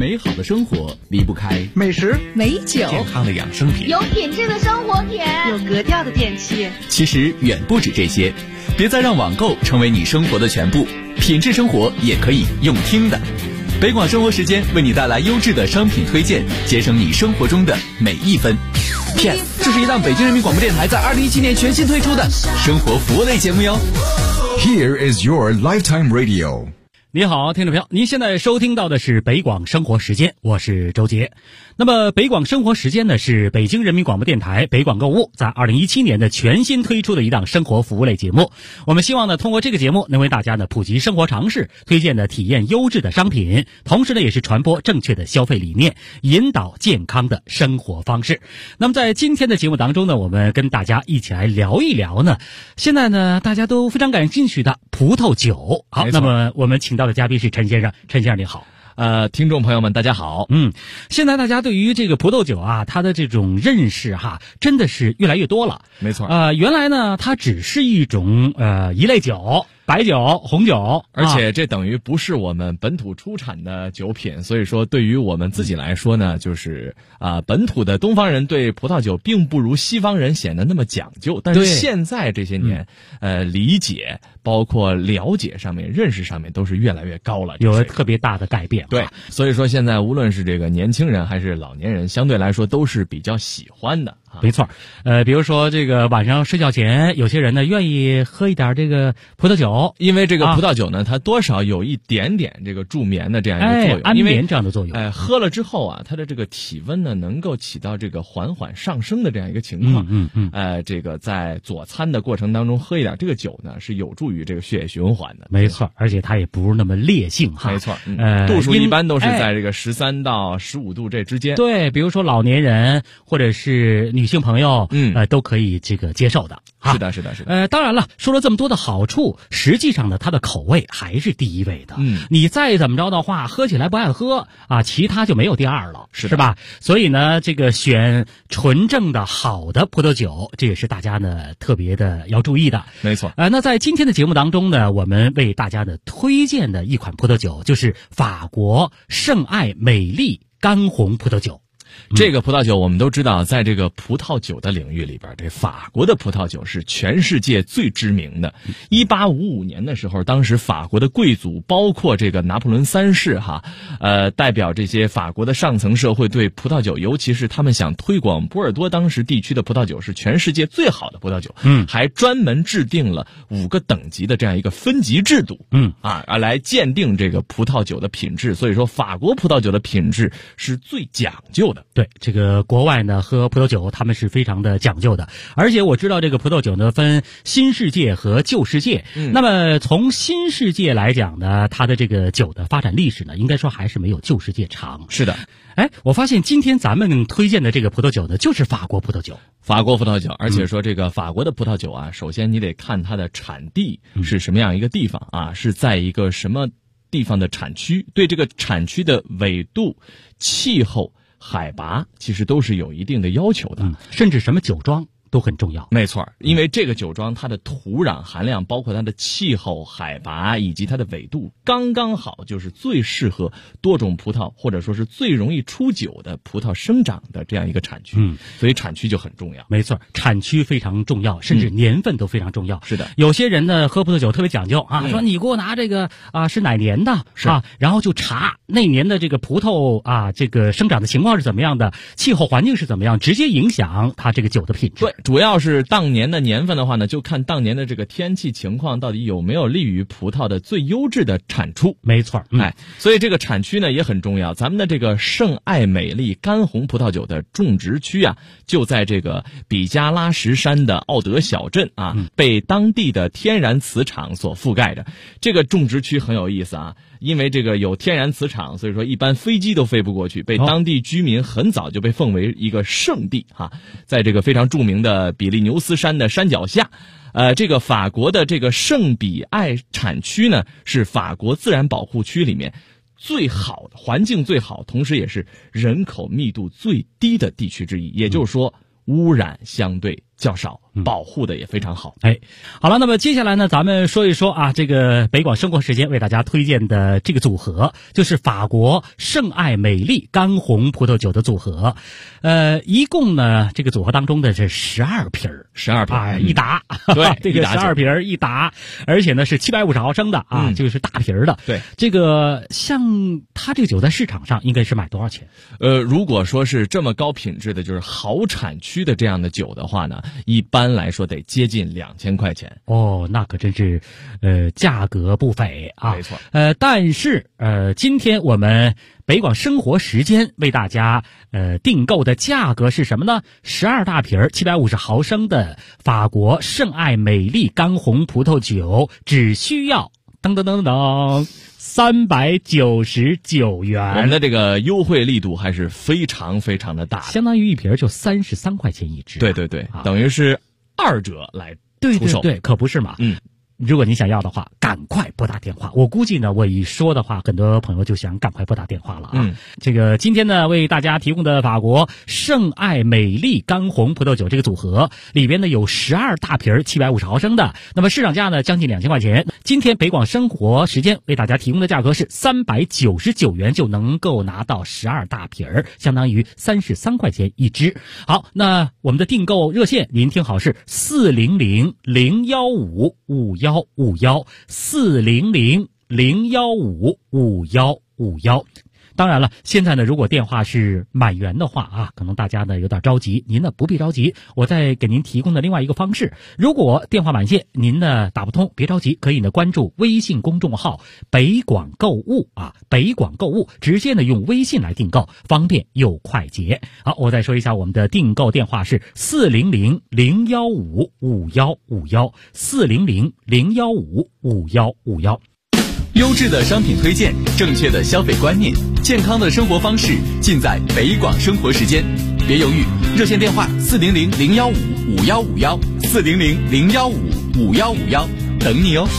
美好的生活离不开美食、 美酒、 健康的养生品、 有品质的生活品、 有格调的电器。 其实远不止这些，别再让网购成为你生活的全部，品质生活也可以用听的。北广生活时间为你带来优质的商品推荐，节省你生活中的每一分。Yes， 这是一档北京人民广播电台在2017年全新推出的生活服务类节目哟。 Here is your lifetime radio。 你好，听众朋友，您现在收听到的是北广生活时间，我是周杰。那么北广生活时间呢，是北京人民广播电台北广购物在2017年的全新推出的一档生活服务类节目。我们希望呢，通过这个节目能为大家呢普及生活常识，推荐的体验优质的商品，同时呢也是传播正确的消费理念，引导健康的生活方式。那么在今天的节目当中呢，我们跟大家一起来聊一聊呢，现在呢大家都非常感兴趣的葡萄酒。好，那么我们请到的嘉宾是陈先生。陈先生你好。 听众朋友们大家好。 现在大家对于这个葡萄酒啊，它的这种认识真的是越来越多了。 没错。 原来呢它只是一种一类酒，白酒、红酒， 而且这等于不是我们本土出产的酒品，所以说对于我们自己来说呢，就是本土的东方人对葡萄酒并不如西方人显得那么讲究，但是现在这些年理解包括了解上面、认识上面都是越来越高了， 有了特别大的改变。 对，所以说现在无论是这个年轻人还是老年人，相对来说都是比较喜欢的。 没错。比如说这个晚上睡觉前，有些人呢愿意喝一点这个葡萄酒， 因为这个葡萄酒呢，它多少有一点点这个助眠的这样一个作用， 安眠这样的作用。 喝了之后啊，它的这个体温呢能够起到这个缓缓上升的这样一个情况。这个在佐餐的过程当中喝一点这个酒呢，是有助于这个血液循环的。 没错，而且它也不是那么烈性没错。度数一般都是在这个13到15度这之间。 对，比如说老年人或者是女性朋友，都可以这个接受的。 是的。 当然了，说了这么多的好处，实际上呢，它的口味还是第一位的。你再怎么着的话，喝起来不爱喝其他就没有第二了，是吧？所以呢，这个选纯正的好的葡萄酒，这也是大家呢特别的要注意的。 没错。 那在今天的节目当中呢，我们为大家呢推荐的一款葡萄酒，就是法国圣艾美丽干红葡萄酒。 这个葡萄酒我们都知道，在这个葡萄酒的领域里边，这法国的葡萄酒是全世界最知名的。1855年的时候，当时法国的贵族，包括这个拿破仑三世代表这些法国的上层社会对葡萄酒，尤其是他们想推广波尔多当时地区的葡萄酒是全世界最好的葡萄酒，还专门制定了5个等级的这样一个分级制度，来鉴定这个葡萄酒的品质。所以说，法国葡萄酒的品质是最讲究的。 对，这个国外呢喝葡萄酒他们是非常的讲究的，而且我知道这个葡萄酒呢分新世界和旧世界。那么从新世界来讲呢，它的这个酒的发展历史呢，应该说还是没有旧世界长。 是的。 我发现今天咱们推荐的这个葡萄酒呢，就是法国葡萄酒。 法国葡萄酒，而且说这个法国的葡萄酒首先你得看它的产地是什么样一个地方是在一个什么地方的产区，对这个产区的纬度、气候、海拔其实都是有一定的要求的， 甚至什么酒庄都很重要。 没错，因为这个酒庄它的土壤含量，包括它的气候、海拔以及它的纬度刚刚好，就是最适合多种葡萄或者说是最容易出酒的葡萄生长的这样一个产区。所以产区就很重要。 没错，产区非常重要，甚至年份都非常重要。 是的。 有些人呢喝葡萄酒特别讲究说你给我拿这个是哪年的然后就查那年的这个葡萄这个生长的情况是怎么样的，气候环境是怎么样，直接影响它这个酒的品质。 对，主要是当年的年份的话呢，就看当年的这个天气情况到底有没有利于葡萄的最优质的产出。 没错。 所以这个产区呢也很重要。咱们的这个圣艾美丽干红葡萄酒的种植区就在这个比加拉什山的奥德小镇被当地的天然磁场所覆盖着。这个种植区很有意思因为这个有天然磁场，所以说一般飞机都飞不过去，被当地居民很早就被奉为一个圣地在这个非常著名的比利牛斯山的山脚下。这个法国的这个圣比艾产区呢，是法国自然保护区里面最好的环境最好，同时也是人口密度最低的地区之一。也就是说，污染相对较少，保护的也非常好。 好了，那么接下来呢，咱们说一说啊，这个北广生活时间为大家推荐的这个组合，就是法国圣艾美丽干红葡萄酒的组合。一共呢，这个组合当中的这12瓶 ，12瓶一打， 对， 这个12瓶一打，而且呢是750毫升的啊，就是大瓶的。 对， 这个像它这个酒在市场上应该是卖多少钱？ 如果说是这么高品质的，就是好产区的这样的酒的话呢，一般来说得接近2000块钱。 哦，那可真是价格不菲啊。 没错。 但是今天我们北广生活时间为大家订购的价格是什么呢？12大瓶750毫升的法国圣艾美丽干红葡萄酒，只需要399元。 我们的这个优惠力度还是非常非常的大的， 相当于一瓶就33块钱一支。 对，等于是2折来出售。 对，可不是嘛。如果你想要的话，赶快拨打电话。我估计呢，我一说的话，很多朋友就想赶快拨打电话了啊。这个今天呢，为大家提供的法国圣艾美丽干红葡萄酒这个组合里边呢，有12大瓶750毫升的，那么市场价呢将近2000块钱。今天北广生活时间为大家提供的价格是399元，就能够拿到12大瓶，相当于33块钱一支。好，那我们的订购热线您听好是400-015-5151，400-015-5151。当然了，现在呢，如果电话是满员的话啊，可能大家呢有点着急，您呢不必着急，我再给您提供的另外一个方式，如果电话满线，您呢打不通，别着急，可以呢关注微信公众号北广购物啊，北广购物，直接呢用微信来订购，方便又快捷。好，我再说一下我们的订购电话是400-015-5151，400-015-5151。 优质的商品推荐，正确的消费观念，健康的生活方式，尽在北广生活时间。别犹豫，热线电话400-015-5151，400-015-5151，等你哦。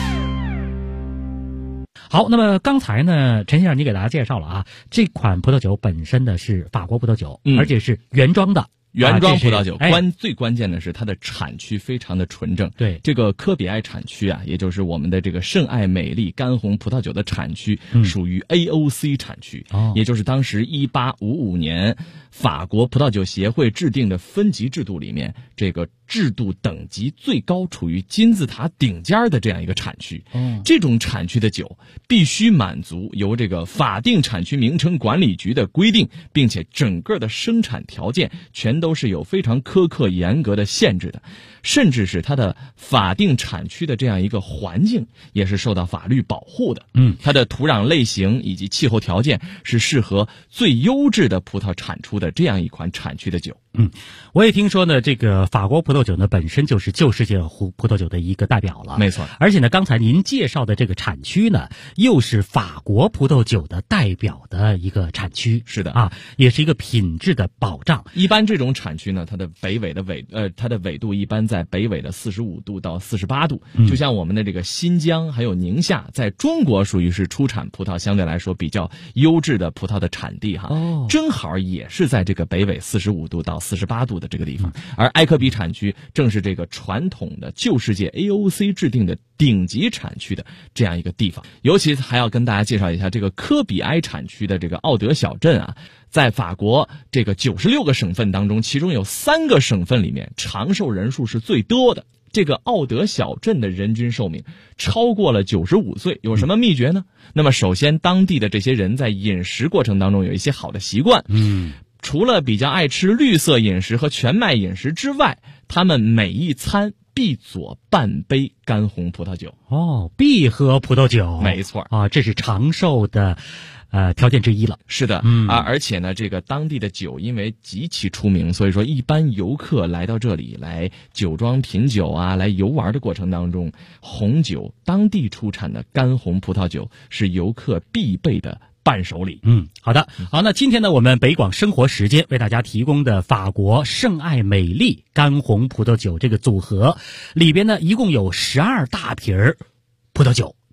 好，那么刚才呢，陈先生你给大家介绍了啊，这款葡萄酒本身呢是法国葡萄酒，而且是原装的。 原装葡萄酒最关键的是它的产区非常的纯正。 对， 这个科比埃产区啊，也就是我们的这个圣艾美丽干红葡萄酒的产区，属于 AOC 产区，也就是当时1855年法国葡萄酒协会制定的分级制度里面，这个制度等级最高，处于金字塔顶尖的这样一个产区。这种产区的酒必须满足由这个法定产区名称管理局的规定，并且整个的生产条件全都是有非常苛刻严格的限制的，甚至是它的法定产区的这样一个环境也是受到法律保护的。它的土壤类型以及气候条件是适合最优质的葡萄产出的这样一款产区的酒。 我也听说呢，这个法国葡萄酒呢本身就是旧世界葡萄酒的一个代表了。 没错， 而且呢，刚才您介绍的这个产区呢，又是法国葡萄酒的代表的一个产区。 是的啊，也是一个品质的保障。 一般这种产区呢，它的它的纬度一般在北纬的45度到48度，就像我们的这个新疆还有宁夏，在中国属于是出产葡萄相对来说比较优质的葡萄的产地哈。正好也是在这个北纬45度到48度的这个地方，而埃科比产区正是这个传统的旧世界 AOC 制定的顶级产区的这样一个地方。尤其还要跟大家介绍一下这个科比埃产区的这个奥德小镇啊，在法国这个96个省份当中，其中有3个省份里面长寿人数是最多的。这个奥德小镇的人均寿命超过了95岁，有什么秘诀呢？那么首先，当地的这些人在饮食过程当中有一些好的习惯。除了比较爱吃绿色饮食和全麦饮食之外，他们每一餐必佐半杯干红葡萄酒。 必喝葡萄酒。 没错啊，这是长寿的条件之一了。 是的，而且呢，这个当地的酒因为极其出名，所以说一般游客来到这里来酒庄品酒啊，来游玩的过程当中，红酒当地出产的干红葡萄酒是游客必备的伴手礼。 好的，好，那今天呢，我们北广生活时间为大家提供的法国圣艾美丽干红葡萄酒这个组合里边呢，一共有12大瓶葡萄酒。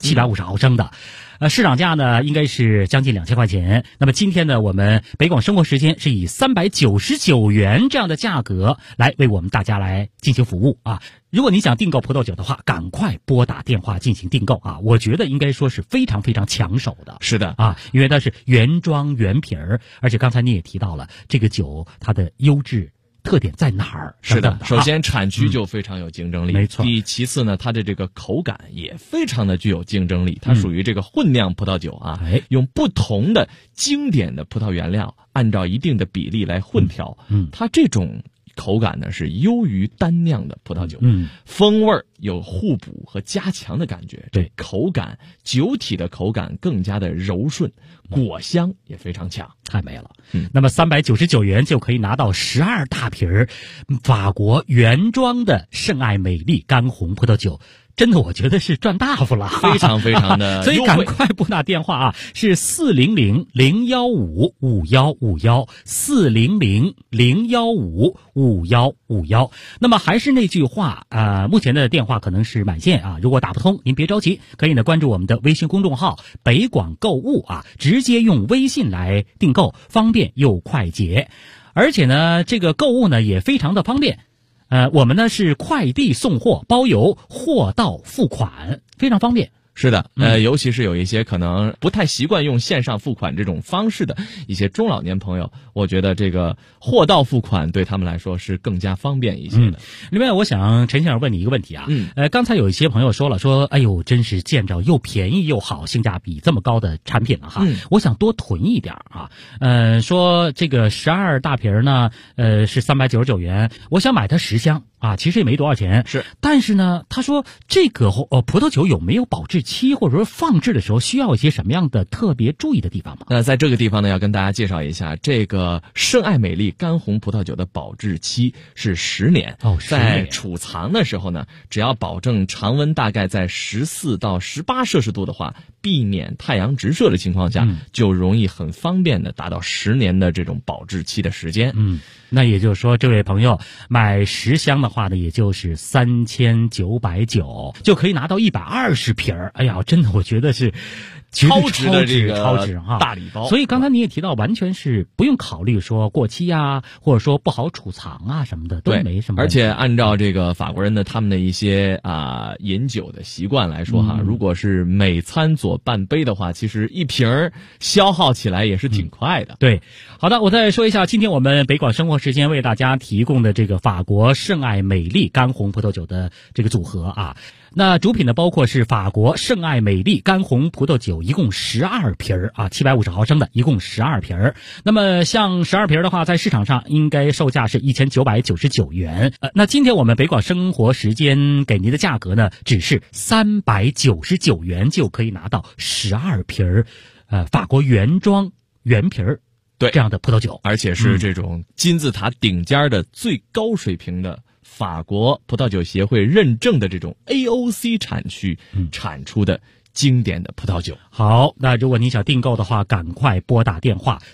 750毫升的。市场价呢应该是将近2000块钱。那么今天呢，我们北广生活时间是以399元这样的价格来为我们大家来进行服务啊。如果你想订购葡萄酒的话，赶快拨打电话进行订购啊！我觉得应该说是非常非常抢手的。 是的啊，因为它是原装原瓶儿，而且刚才你也提到了这个酒它的优质特点在哪儿？ 是的，首先产区就非常有竞争力， 没错。 其次呢，它的这个口感也非常的具有竞争力，它属于这个混酿葡萄酒啊，用不同的经典的葡萄原料，按照一定的比例来混调，它这种口感呢是优于单酿的葡萄酒，风味有互补和加强的感觉，对，口感酒体的口感更加的柔顺，果香也非常强， 太美了。那么399元就可以拿到12大瓶法国原装的圣艾美丽干红葡萄酒。真的，我觉得是赚大发了， 非常非常的所以赶快拨打电话啊，是400-015-5151，400-015-5151。那么还是那句话，目前的电话可能是满线啊，如果打不通，您别着急，可以呢关注我们的微信公众号北广购物啊，直接用微信来订购，方便又快捷，而且呢，这个购物呢也非常的方便。我们呢是快递送货，包邮，货到付款，非常方便。 是的，尤其是有一些可能不太习惯用线上付款这种方式的一些中老年朋友，我觉得这个货到付款对他们来说是更加方便一些的。 另外，我想陈先生问你一个问题啊，刚才有一些朋友说了，哎呦，真是见着又便宜又好，性价比这么高的产品了哈，我想多囤一点啊。说这个12大瓶呢，是399元，我想买它10箱。其实也没多少钱， 是。 但是呢，他说这个葡萄酒有没有保质期，或者说放置的时候需要一些什么样的特别注意的地方吗？ 在这个地方呢，要跟大家介绍一下，这个圣艾美丽干红葡萄酒的保质期是10年。在储藏的时候呢，只要保证常温大概在14到18摄氏度的话，避免太阳直射的情况下，就容易很方便的达到10年的这种保质期的时间。 那也就是说，这位朋友买10箱的话呢，也就是3990，就可以拿到120瓶。哎呀，真的，我觉得是超值的这个超值哈， 大礼包。 所以刚才你也提到，完全是不用考虑说过期啊，或者说不好储藏啊什么的，都没什么。 而且按照这个法国人的他们的一些饮酒的习惯来说哈，如果是每餐佐半杯的话，其实一瓶消耗起来也是挺快的。 对，好的，我再说一下，今天我们北广生活时间为大家提供的这个法国圣艾美丽干红葡萄酒的这个组合啊。那主品呢，包括是法国圣艾美丽干红葡萄酒，一共12瓶，750毫升的，一共12瓶。那么像12瓶的话，在市场上应该售价是1999元。那今天我们北广生活时间给您的价格呢，只是399元就可以拿到12瓶，法国原装原瓶对这样的葡萄酒， 而且是这种金字塔顶尖的最高水平的法国葡萄酒协会认证的这种 AOC 产区产出的经典的葡萄酒。 好，那如果你想订购的话，赶快拨打电话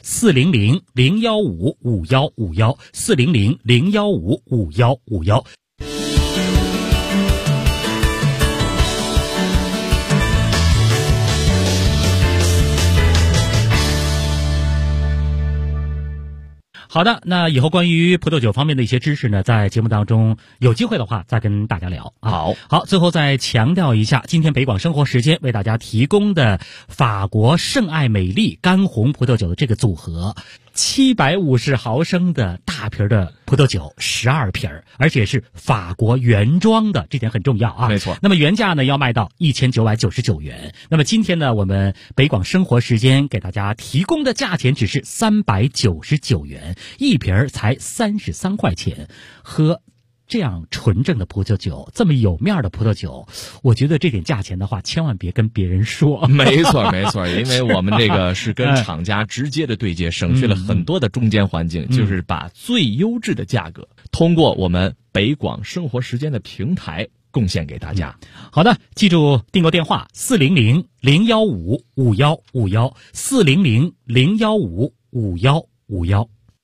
400-015-5151，400-015-5151。好的，那以后关于葡萄酒方面的一些知识呢，在节目当中有机会的话再跟大家聊。好，最后再强调一下，今天北广生活时间为大家提供的法国圣艾美丽干红葡萄酒的这个组合，750毫升的大瓶的葡萄酒12瓶，而且是法国原装的，这点很重要啊。 没错。 那么原价呢要卖到1999元。那么今天呢，我们北广生活时间给大家提供的价钱只是399元，一瓶才33块钱。喝这样纯正的葡萄酒，这么有面的葡萄酒，我觉得这点价钱的话，千万别跟别人说。 没错，因为我们这个是跟厂家直接的对接，省去了很多的中间环境，就是把最优质的价格通过我们北广生活时间的平台贡献给大家。 好的，记住订购电话400-015-5151，400-015-5151。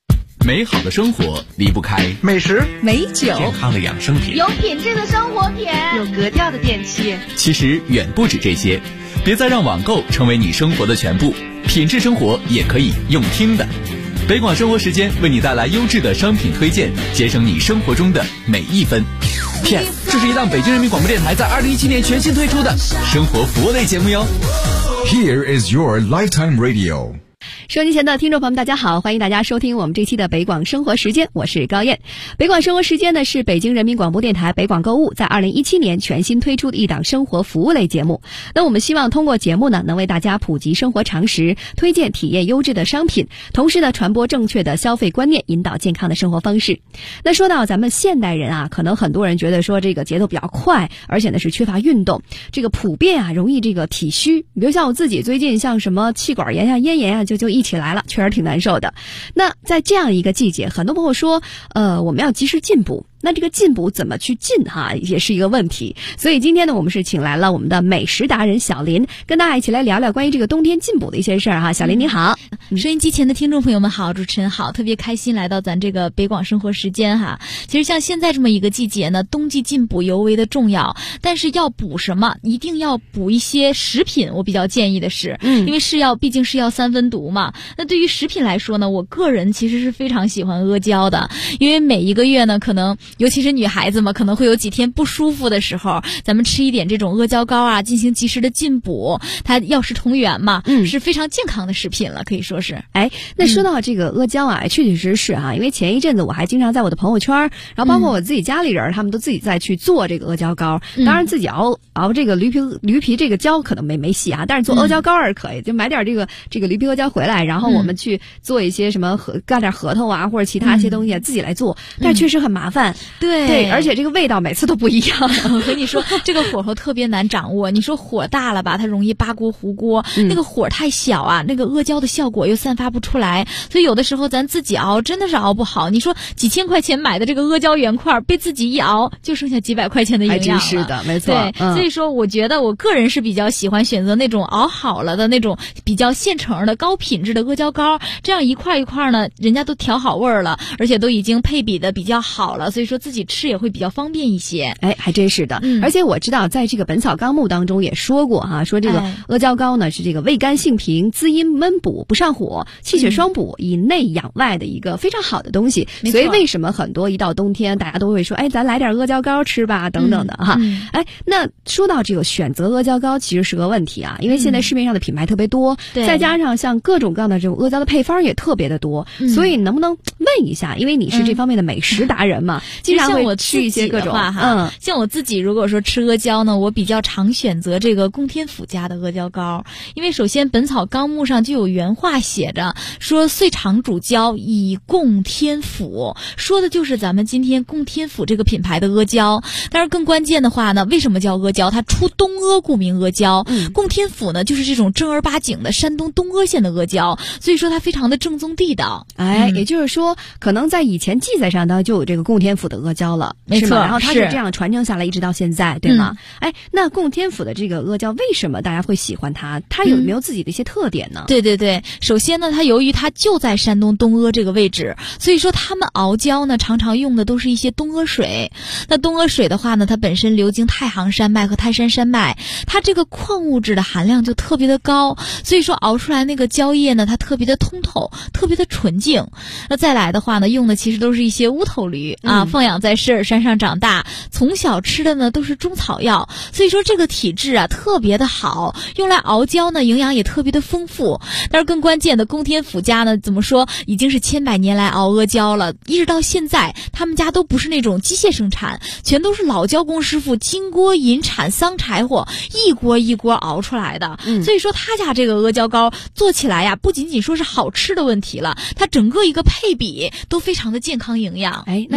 美好的生活离不开美食、 美酒、 健康的养生品， 有品质的生活品， 有格调的电器。 其实远不止这些，别再让网购成为你生活的全部，品质生活也可以用听的。北广生活时间为你带来优质的商品推荐，节省你生活中的每一分。片，这是一档北京人民广播电台在2017年全新推出的生活服务类节目哟。 Here is your lifetime radio. 收音机前的听众朋友们，大家好，欢迎大家收听我们这期的北广生活时间，我是高燕。北广生活时间呢是北京人民广播电台北广购物在2017年全新推出的一档生活服务类节目。那我们希望通过节目呢，能为大家普及生活常识，推荐体验优质的商品，同时呢传播正确的消费观念，引导健康的生活方式。那说到咱们现代人啊，可能很多人觉得说这个节奏比较快，而且呢是缺乏运动，这个普遍啊容易这个体虚。比如像我自己最近像什么气管炎啊、咽炎啊，就一起来了，确实挺难受的。那在这样一个季节，很多朋友说我们要及时进补，那这个进补怎么去进哈，也是一个问题。所以今天呢，我们是请来了我们的美食达人小林，跟大家一起来聊聊关于这个冬天进补的一些事儿哈。小林你好。 收音机前的听众朋友们好，主持人好，特别开心来到咱这个北广生活时间哈。其实像现在这么一个季节呢，冬季进补尤为的重要，但是要补什么，一定要补一些食品，我比较建议的是，因为毕竟是药三分毒嘛。那对于食品来说呢，我个人其实是非常喜欢阿胶的，因为每一个月呢，可能尤其是女孩子嘛，可能会有几天不舒服的时候，咱们吃一点这种阿胶膏啊，进行及时的进补，它药食同源嘛，是非常健康的食品了，可以说是。 哎，那说到这个阿胶啊，确确实实哈，因为前一阵子我还经常在我的朋友圈，然后包括我自己家里人，他们都自己在去做这个阿胶膏。当然自己熬这个驴皮这个胶可能没戏啊，但是做阿胶膏是可以，就买点这个驴皮阿胶回来，然后我们去做一些什么干点核桃啊或者其他一些东西自己来做，但是确实很麻烦。对，而且这个味道每次都不一样。 我跟你说，这个火候特别难掌握。你说火大了吧，它容易扒锅糊锅；那个火太小啊，那个阿胶的效果又散发不出来。所以有的时候咱自己熬真的是熬不好。你说几千块钱买的这个阿胶原块，被自己一熬就剩下几百块钱的营养了。 还真是的，没错。 对，所以说我觉得我个人是比较喜欢选择那种熬好了的那种比较现成的高品质的阿胶膏，这样一块一块呢，人家都调好味儿了，而且都已经配比的比较好了，所以说自己吃也会比较方便一些。 哎，还真是的。而且我知道在这个《本草纲目》当中也说过哈，说这个阿胶膏呢是这个味甘性平、滋阴闷补、不上火、气血双补、以内养外的一个非常好的东西。所以为什么很多一到冬天大家都会说，哎，咱来点阿胶膏吃吧等等的哈。哎，那说到这个选择阿胶膏其实是个问题啊，因为现在市面上的品牌特别多，再加上像各种各样的这种阿胶的配方也特别的多，所以能不能问一下，因为你是这方面的美食达人嘛，经常会吃一些各种像我自己如果说吃阿胶呢，我比较常选择这个供天府家的阿胶膏，因为首先《本草纲目》上就有原话写着说岁长主胶以供天府，说的就是咱们今天供天府这个品牌的阿胶。但是更关键的话呢，为什么叫阿胶？它出东阿，故名阿胶。供天府呢就是这种正儿八经的山东东阿县的阿胶，所以说它非常的正宗地道。 哎，也就是说可能在以前记载上呢就有这个供天府的阿胶了， 没错， 然后它是这样传承下来一直到现在，对吗？哎，那供天府的这个阿胶为什么大家会喜欢它？它有没有自己的一些特点呢？ 对，首先呢，它由于它就在山东东阿这个位置，所以说他们熬胶呢常常用的都是一些东阿水。那东阿水的话呢，它本身流经太行山脉和泰山山脉，它这个矿物质的含量就特别的高，所以说熬出来那个胶液呢，它特别的通透，特别的纯净。那再来的话呢，用的其实都是一些乌头驴啊，放养在狮耳山上长大，从小吃的呢都是中草药，所以说这个体质啊特别的好，用来熬胶呢营养也特别的丰富。但是更关键的，供天府家呢怎么说，已经是千百年来熬阿胶了，一直到现在他们家都不是那种机械生产，全都是老胶工师傅金锅银铲桑柴火一锅一锅熬出来的。所以说他家这个阿胶膏做起来呀，不仅说是好吃的问题了，它整个一个配比都非常的健康营养。 哎，那这样这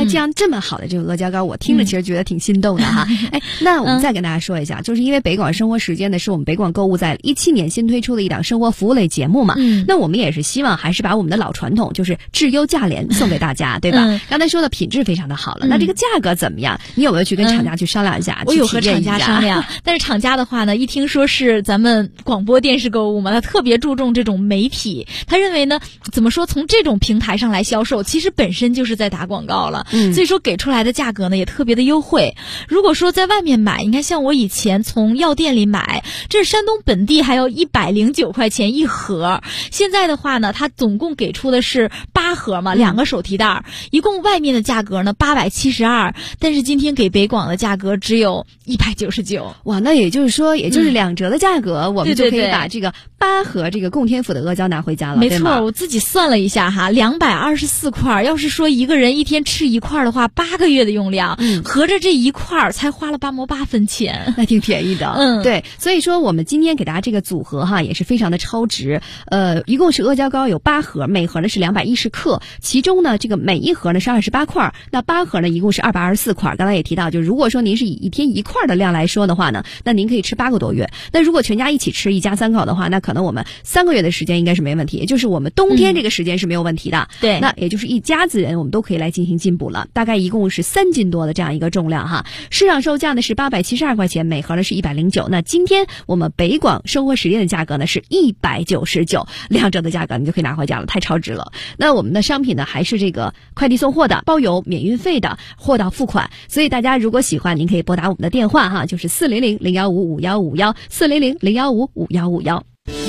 么好的这个阿胶糕，我听着其实觉得挺心动的哈。哎，那我们再跟大家说一下，就是因为北广生活时间呢，是我们北广购物在17年新推出的一档生活服务类节目嘛。那我们也是希望还是把我们的老传统，就是质优价廉送给大家，对吧？刚才说的品质非常的好了，那这个价格怎么样？你有没有去跟厂家去商量一下？ 我有和厂家商量，但是厂家的话呢，一听说是咱们广播电视购物嘛，他特别注重这种媒体，他认为呢，怎么说，从这种平台上来销售，其实本身就是在打广告了，所以说给出来的价格呢也特别的优惠。如果说在外面买，你看像我以前从药店里买，这山东本地还要109块钱一盒，现在的话呢，它总共给出的是8盒嘛，2个手提袋，一共外面的价格呢872，但是今天给北广的价格只有199。 哇，那也就是说，也就是2折的价格，我们就可以把这个8盒这个供天府的阿胶拿回家了， 没错，我自己算了一下哈，224块，要是说一个人一天吃1块的话，8个月的用量，合着这1块才花了8毛8分钱， 那挺便宜的。对，所以说我们今天给大家这个组合哈，也是非常的超值。一共是阿胶糕有8盒，每盒呢是210克，其中呢这个每一盒呢是28块，那8盒呢一共是224块。刚才也提到，就如果说您是以一天1块的量来说的话呢，那您可以吃8个多月。那如果全家一起吃，一家3口的话，那可能我们3个月的时间应该是没问题，也就是我们冬天这个时间是没有问题的。 对， 那也就是一家子人我们都可以来进行进补了，大概一共是3斤多的这样一个重量哈。市场售价呢是872块钱，每盒呢是109。那今天我们北广生活实践的价格呢是199，2折的价格你就可以拿回家了，太超值了。那我们的商品呢还是这个快递送货的，包邮免运费的，货到付款。所以大家如果喜欢，您可以拨打我们的电话哈，就是400-015-5151 400-015-5151。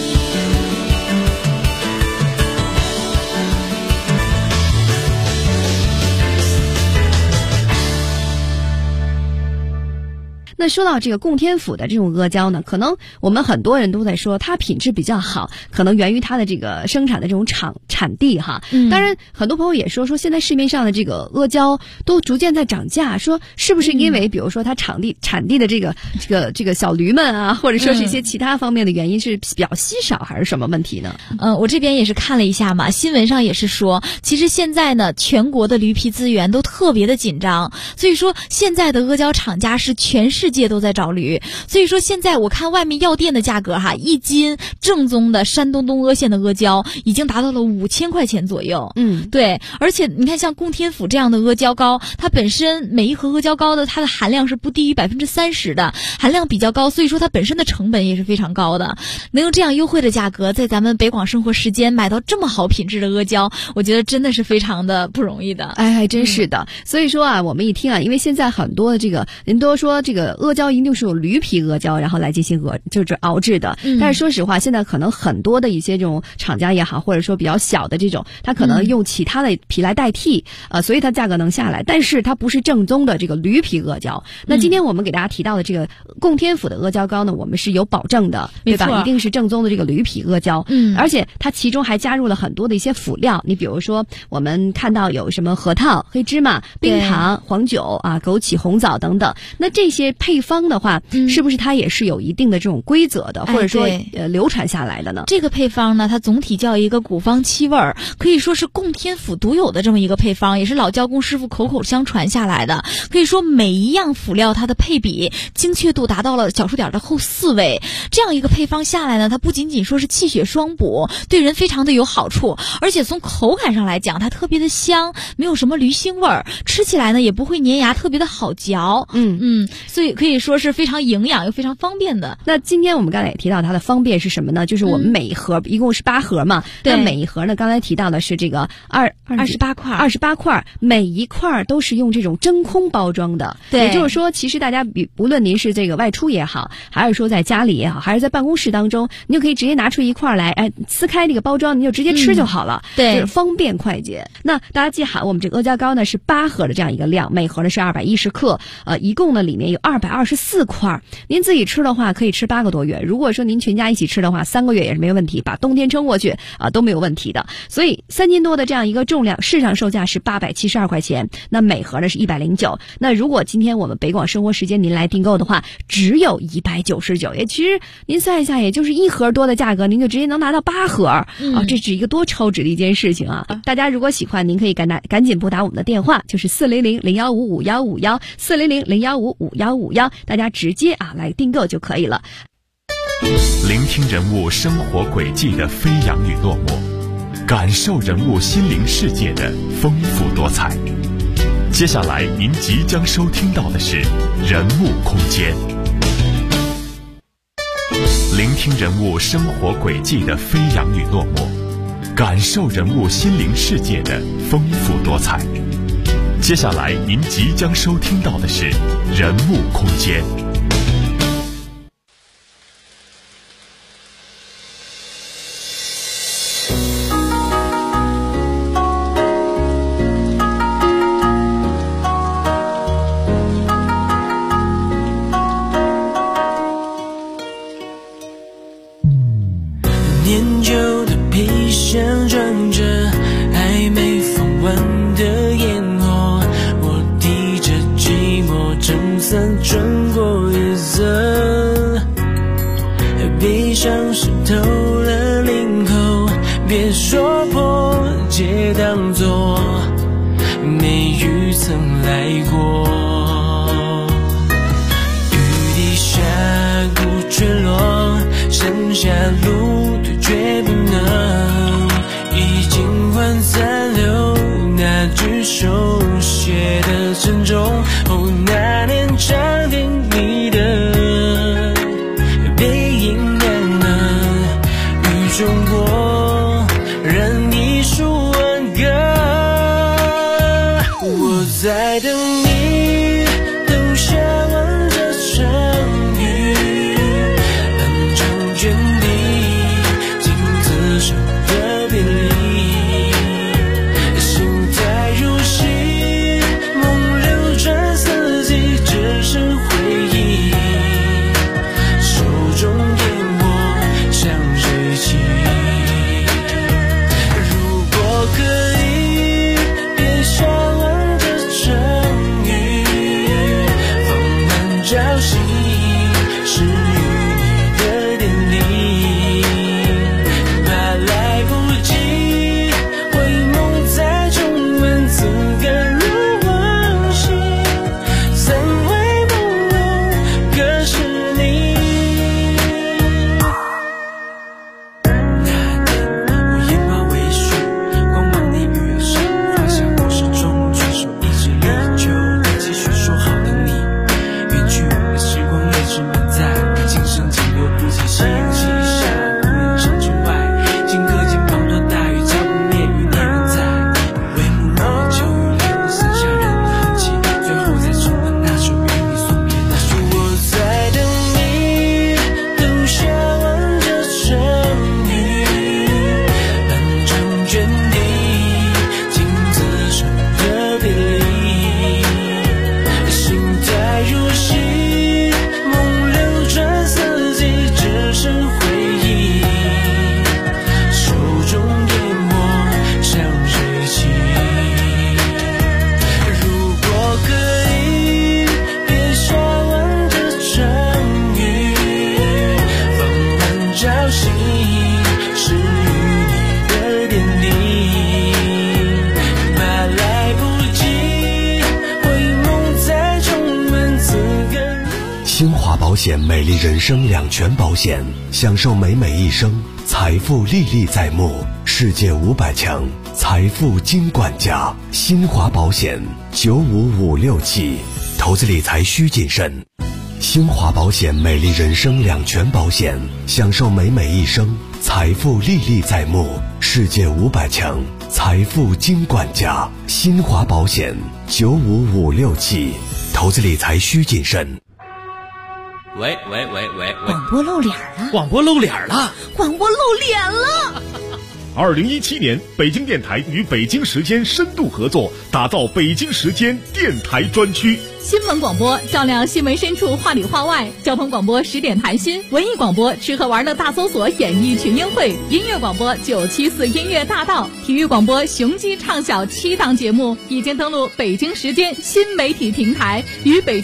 那说到这个供天府的这种阿胶呢，可能我们很多人都在说它品质比较好，可能源于它的这个生产的这种产地哈。当然很多朋友也说现在市面上的这个阿胶都逐渐在涨价，说是不是因为比如说它产地的这个小驴们啊，或者说是一些其他方面的原因是比较稀少，还是什么问题呢？ 我这边也是看了一下嘛，新闻上也是说，其实现在呢全国的驴皮资源都特别的紧张，所以说现在的阿胶厂家是全世界都在找驴，所以说现在我看外面药店的价格哈，1斤正宗的山东东阿县的阿胶已经达到了5000块钱左右。对，而且你看像供天府这样的阿胶糕，它本身每一盒阿胶糕的它的含量是不低于30%的，含量比较高，所以说它本身的成本也是非常高的。能用这样优惠的价格在咱们北广生活时间买到这么好品质的阿胶，我觉得真的是非常的不容易的。 哎，还真是的。所以说啊，我们一听啊，因为现在很多的这个人都说这个阿胶一定是有驴皮阿胶然后来进行就是熬制的，但是说实话，现在可能很多的一些这种厂家也好，或者说比较小的这种，它可能用其他的皮来代替，所以它价格能下来，但是它不是正宗的这个驴皮阿胶。那今天我们给大家提到的这个供天府的阿胶糕呢，我们是有保证的，对吧？一定是正宗的这个驴皮阿胶，而且它其中还加入了很多的一些辅料，你比如说我们看到有什么核桃、黑芝麻、冰糖、黄酒啊、枸杞、红枣等等，那这些配方的话，是不是它也是有一定的这种规则的，或者说流传下来的呢？ 这个配方呢，它总体叫一个古方七味儿，可以说是供天府独有的这么一个配方，也是老胶工师傅口口相传下来的。可以说每一样辅料它的配比精确度达到了小数点的后4位，这样一个配方下来呢，它不仅仅说是气血双补，对人非常的有好处，而且从口感上来讲，它特别的香，没有什么驴腥味儿，吃起来呢也不会粘牙，特别的好嚼。所以可以说是非常营养又非常方便的。 那今天我们刚才也提到它的方便是什么呢？就是我们每一盒一共是8盒嘛，那每一盒呢，刚才提到的是这个28块，每一块都是用这种真空包装的。 对， 也就是说，其实大家无论您是这个外出也好，还是说在家里也好，还是在办公室当中，你就可以直接拿出一块来，撕开这个包装，你就直接吃就好了。 对， 就是方便快捷。那大家记好，我们这个阿胶糕呢是8盒的这样一个量，每盒呢是210克，一共呢里面有200 224块，您自己吃的话可以吃8个多月。如果说您全家一起吃的话，3个月也是没有问题，把冬天撑过去都没有问题的。所以3斤多的这样一个重量，市场售价是872块钱，那每盒呢是109。那如果今天我们北广生活时间您来订购的话，只有199，也其实您算一下，也就是1盒多的价格，您就直接能拿到8盒这是一个多超值的一件事情啊！大家如果喜欢，您可以赶紧拨打我们的电话，就是400-015-5151，400-015-5151，大家直接来订购就可以了。 聆听人物生活轨迹的飞扬与落寞，感受人物心灵世界的丰富多彩。接下来您即将收听到的是人物空间，聆听人物生活轨迹的飞扬与落寞，感受人物心灵世界的丰富多彩。接下来您即将收听到的是人物空间。 年久的皮箱装着还没放完的烟火，我提着寂寞撑伞穿过夜色，闭上湿透了领口，别说破解当作没雨曾来过，雨滴下鼓坠落，剩下路绝不能，已经换残留那句手写的沉重。那年长亭你的背影亮了，雨中过让一束挽歌。我在等你，等下完这场雨，安常眷恋手的别离，心态如洗，梦流转四季，只剩回忆，手中烟火像水汽。如果可以，别想完这场雨，放慢朝夕，是与你的点滴。 保险美丽人生两全保险，享受美美一生，财富历历在目，世界500强，财富金管家。新华保险95567，投资理财需谨慎。新华保险美丽人生两全保险，享受美美一生，财富历历在目，世界500强，财富金管家。新华保险95567，投资理财需谨慎。 喂， 广播露脸了！ 广播露脸了！ 广播露脸了！ 2017年，北京电台与北京时间深度合作，打造北京时间电台专区。 新闻广播照亮新闻深处，话里话外；交通广播10点谈心；文艺广播吃喝玩乐大搜索演艺群英会；音乐广播974音乐大道；体育广播雄鸡唱晓7档节目已经登陆北京时间新媒体平台，与北京